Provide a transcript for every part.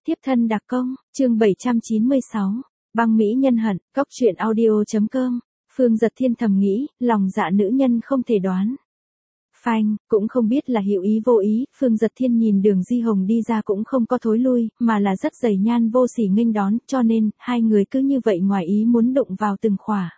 Tiếp thân đặc công, chương 796. Băng mỹ nhân hận, cóc truyện audio.com. Phương Giật Thiên thầm nghĩ, lòng dạ nữ nhân không thể đoán. Phanh, cũng không biết là hữu ý vô ý, Phương Giật Thiên nhìn Đường Di Hồng đi ra cũng không có thối lui, mà là rất dày nhan vô sỉ nghênh đón, cho nên, hai người cứ như vậy ngoài ý muốn đụng vào từng khỏa.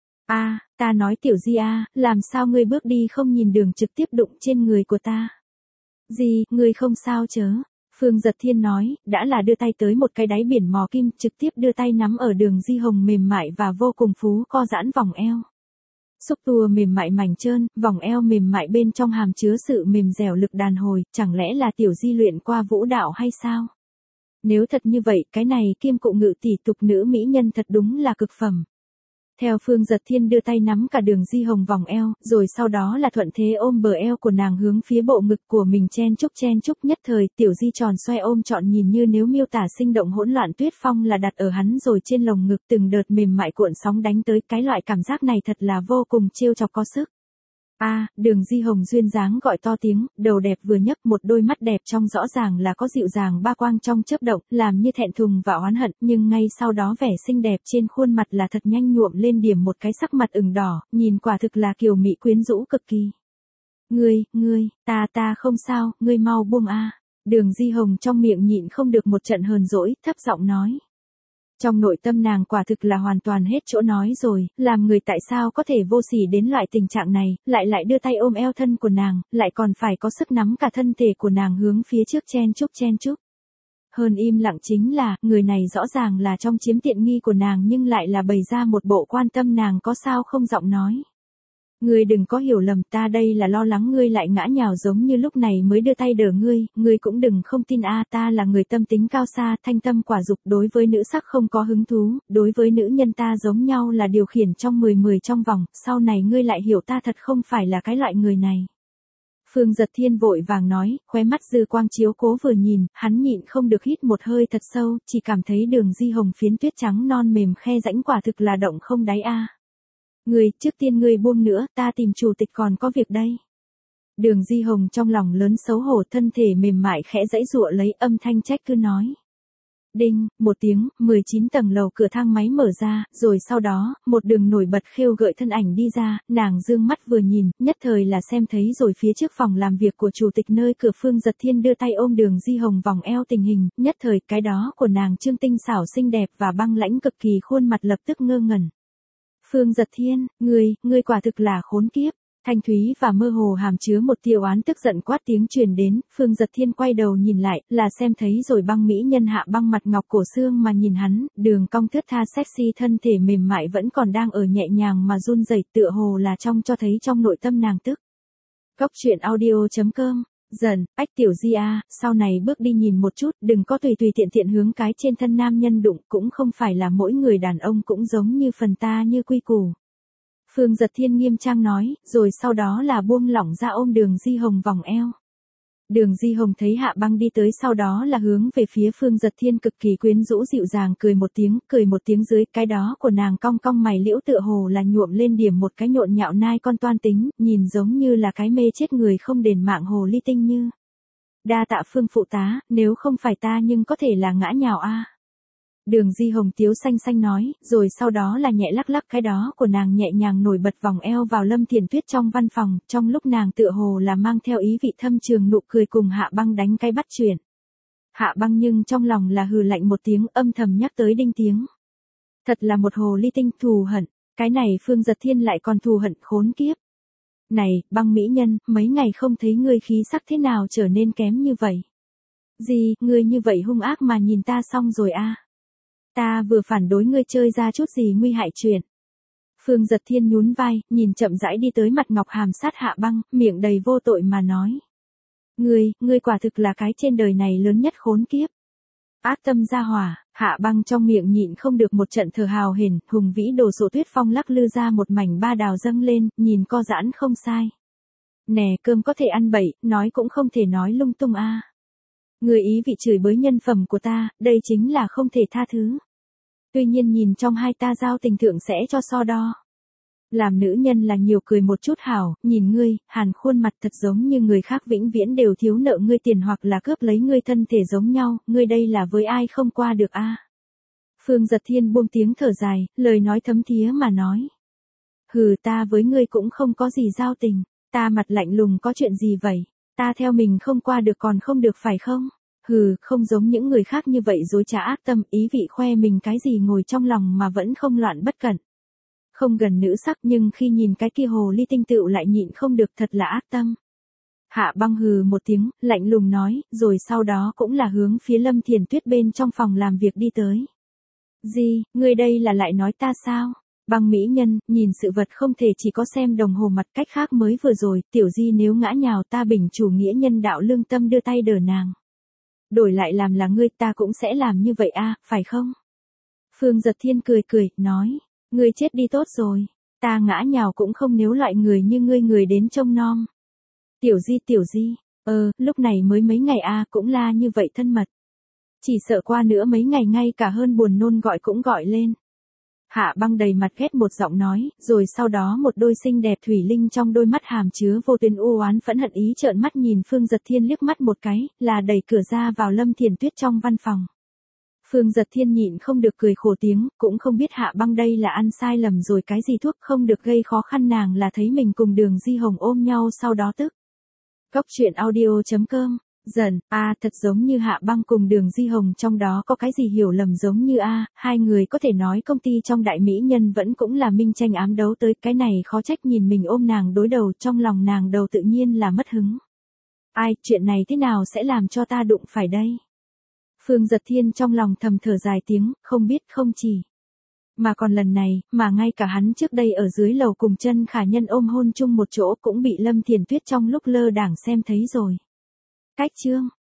Ta nói Tiểu Di làm sao ngươi bước đi không nhìn đường trực tiếp đụng trên người của ta. Gì, ngươi không sao chớ? Phương Giật Thiên nói, đã là đưa tay tới một cái đáy biển mò kim, trực tiếp đưa tay nắm ở Đường Di Hồng mềm mại và vô cùng phú co giãn vòng eo. Xúc tua mềm mại mảnh trơn, vòng eo mềm mại bên trong hàm chứa sự mềm dẻo lực đàn hồi, chẳng lẽ là Tiểu Di luyện qua vũ đạo hay sao? Nếu thật như vậy, cái này kim cụ ngự tỷ tục nữ mỹ nhân thật đúng là cực phẩm. Theo Phương Giật Thiên đưa tay nắm cả Đường Di Hồng vòng eo, rồi sau đó là thuận thế ôm bờ eo của nàng hướng phía bộ ngực của mình chen chúc nhất thời, Tiểu Di tròn xoay ôm trọn nhìn như nếu miêu tả sinh động hỗn loạn tuyết phong là đặt ở hắn rồi trên lồng ngực từng đợt mềm mại cuộn sóng đánh tới, cái loại cảm giác này thật là vô cùng trêu chọc có sức. Đường Di Hồng duyên dáng gọi to tiếng, đầu đẹp vừa nhấc, một đôi mắt đẹp trong rõ ràng là có dịu dàng ba quang trong chớp động, làm như thẹn thùng và oán hận, nhưng ngay sau đó vẻ xinh đẹp trên khuôn mặt là thật nhanh nhuộm lên điểm một cái sắc mặt ửng đỏ, nhìn quả thực là kiều mỹ quyến rũ cực kỳ. Ngươi, ta không sao, ngươi mau buông Đường Di Hồng trong miệng nhịn không được một trận hờn dỗi, thấp giọng nói. Trong nội tâm nàng quả thực là hoàn toàn hết chỗ nói rồi, làm người tại sao có thể vô sỉ đến loại tình trạng này, lại đưa tay ôm eo thân của nàng, lại còn phải có sức nắm cả thân thể của nàng hướng phía trước chen chúc. Hơn im lặng chính là, người này rõ ràng là trong chiếm tiện nghi của nàng nhưng lại là bày ra một bộ quan tâm nàng có sao không giọng nói. Ngươi đừng có hiểu lầm, ta đây là lo lắng ngươi lại ngã nhào giống như lúc này mới đưa tay đỡ ngươi cũng đừng không tin ta là người tâm tính cao xa, thanh tâm quả dục, đối với nữ sắc không có hứng thú, đối với nữ nhân ta giống nhau là điều khiển trong 10 trong vòng, sau này ngươi lại hiểu ta thật không phải là cái loại người này. Phương Giật Thiên vội vàng nói, khóe mắt dư quang chiếu cố vừa nhìn, hắn nhịn không được hít một hơi thật sâu, chỉ cảm thấy Đường Di Hồng phiến tuyết trắng non mềm khe rãnh quả thực là động không đáy Ngươi, trước tiên ngươi buông nữa, ta tìm chủ tịch còn có việc đây. Đường Di Hồng trong lòng lớn xấu hổ, thân thể mềm mại khẽ giãy giụa lấy, âm thanh trách cứ nói. Đinh, một tiếng, 19 tầng lầu cửa thang máy mở ra, rồi sau đó, một đường nổi bật khêu gợi thân ảnh đi ra, nàng dương mắt vừa nhìn, nhất thời là xem thấy rồi phía trước phòng làm việc của chủ tịch nơi cửa Phương Giật Thiên đưa tay ôm Đường Di Hồng vòng eo tình hình, nhất thời cái đó của nàng trương tinh xảo xinh đẹp và băng lãnh cực kỳ khuôn mặt lập tức ngơ ngẩn. Phương Giật Thiên, ngươi quả thực là khốn kiếp. Thanh thúy và mơ hồ hàm chứa một tia oán tức giận quát tiếng truyền đến, Phương Giật Thiên quay đầu nhìn lại, là xem thấy rồi băng mỹ nhân Hạ Băng mặt ngọc cổ xương mà nhìn hắn, đường cong thướt tha sexy thân thể mềm mại vẫn còn đang ở nhẹ nhàng mà run rẩy, tựa hồ là trong cho thấy trong nội tâm nàng tức. Cóc truyện audio.com. Dần, Tiểu Di sau này bước đi nhìn một chút, đừng có tùy tiện hướng cái trên thân nam nhân đụng, cũng không phải là mỗi người đàn ông cũng giống như phần ta như quy củ. Phương Giật Thiên nghiêm trang nói, rồi sau đó là buông lỏng ra ôm Đường Di Hồng vòng eo. Đường Di Hồng thấy Hạ Băng đi tới, sau đó là hướng về phía Phương Giật Thiên cực kỳ quyến rũ dịu dàng cười một tiếng dưới, cái đó của nàng cong cong mày liễu tựa hồ là nhuộm lên điểm một cái nhộn nhạo nai con toan tính, nhìn giống như là cái mê chết người không đền mạng hồ ly tinh như. Đa tạ Phương phụ tá, nếu không phải ta nhưng có thể là ngã nhào Đường Di Hồng tiếu xanh nói, rồi sau đó là nhẹ lắc cái đó của nàng nhẹ nhàng nổi bật vòng eo vào Lâm Thiền Tuyết trong văn phòng, trong lúc nàng tựa hồ là mang theo ý vị thâm trường nụ cười cùng Hạ Băng đánh cái bắt chuyện. Hạ Băng nhưng trong lòng là hừ lạnh một tiếng, âm thầm nhắc tới đinh tiếng. Thật là một hồ ly tinh thù hận, cái này Phương Giật Thiên lại còn thù hận khốn kiếp. Này, Băng mỹ nhân, mấy ngày không thấy ngươi khí sắc thế nào trở nên kém như vậy? Gì, ngươi như vậy hung ác mà nhìn ta xong rồi Ta vừa phản đối ngươi chơi ra chút gì nguy hại chuyện. Phương Giật Thiên nhún vai, nhìn chậm rãi đi tới mặt ngọc hàm sát Hạ Băng, miệng đầy vô tội mà nói. Ngươi quả thực là cái trên đời này lớn nhất khốn kiếp. Ác tâm gia hỏa, Hạ Băng trong miệng nhịn không được một trận thở hào hển, hùng vĩ đồ sộ tuyết phong lắc lư ra một mảnh ba đào dâng lên, nhìn co giãn không sai. Nè, cơm có thể ăn bậy, nói cũng không thể nói lung tung Ngươi ý vị chửi bới nhân phẩm của ta, đây chính là không thể tha thứ. Tuy nhiên nhìn trong hai ta giao tình thượng sẽ cho so đo. Làm nữ nhân là nhiều cười một chút hảo, nhìn ngươi, Hàn khuôn mặt thật giống như người khác vĩnh viễn đều thiếu nợ ngươi tiền hoặc là cướp lấy ngươi thân thể giống nhau, ngươi đây là với ai không qua được a? Phương Giật Thiên buông tiếng thở dài, lời nói thấm thía mà nói. Hừ, ta với ngươi cũng không có gì giao tình, ta mặt lạnh lùng có chuyện gì vậy, ta theo mình không qua được còn không được phải không? Hừ, không giống những người khác như vậy dối trá ác tâm, ý vị khoe mình cái gì ngồi trong lòng mà vẫn không loạn bất cẩn. Không gần nữ sắc nhưng khi nhìn cái kia hồ ly tinh tựu lại nhịn không được, thật là ác tâm. Hạ Băng hừ một tiếng, lạnh lùng nói, rồi sau đó cũng là hướng phía Lâm Thiền Tuyết bên trong phòng làm việc đi tới. Gì, ngươi đây là lại nói ta sao? Băng mỹ nhân, nhìn sự vật không thể chỉ có xem đồng hồ mặt, cách khác mới vừa rồi, tiểu di nếu ngã nhào ta bình chủ nghĩa nhân đạo lương tâm đưa tay đỡ nàng. Đổi lại làm là ngươi ta cũng sẽ làm như vậy a, phải không? Phương Giật Thiên cười cười, nói, ngươi chết đi tốt rồi, ta ngã nhào cũng không nếu loại người như ngươi người đến trông nom. Tiểu di, lúc này mới mấy ngày a cũng la như vậy thân mật. Chỉ sợ qua nữa mấy ngày ngay cả hơn buồn nôn gọi cũng gọi lên. Hạ Băng đầy mặt ghét một giọng nói, rồi sau đó một đôi xinh đẹp thủy linh trong đôi mắt hàm chứa vô tuyến u oán phẫn hận ý trợn mắt nhìn Phương Giật Thiên liếc mắt một cái, là đẩy cửa ra vào Lâm Thiền Tuyết trong văn phòng. Phương Giật Thiên nhịn không được cười khổ tiếng, cũng không biết Hạ Băng đây là ăn sai lầm rồi cái gì thuốc, không được gây khó khăn nàng là thấy mình cùng Đường Di Hồng ôm nhau sau đó tức. Cóc truyện audio.com Dần, thật giống như Hạ Băng cùng Đường Di Hồng trong đó có cái gì hiểu lầm giống như hai người có thể nói công ty trong đại mỹ nhân vẫn cũng là minh tranh ám đấu tới, cái này khó trách nhìn mình ôm nàng đối đầu, trong lòng nàng đầu tự nhiên là mất hứng. Chuyện này thế nào sẽ làm cho ta đụng phải đây? Phương Giật Thiên trong lòng thầm thở dài tiếng, không biết không chỉ. Mà còn lần này, mà ngay cả hắn trước đây ở dưới lầu cùng chân khả nhân ôm hôn chung một chỗ cũng bị Lâm Thiền Tuyết trong lúc lơ đảng xem thấy rồi. Cách chương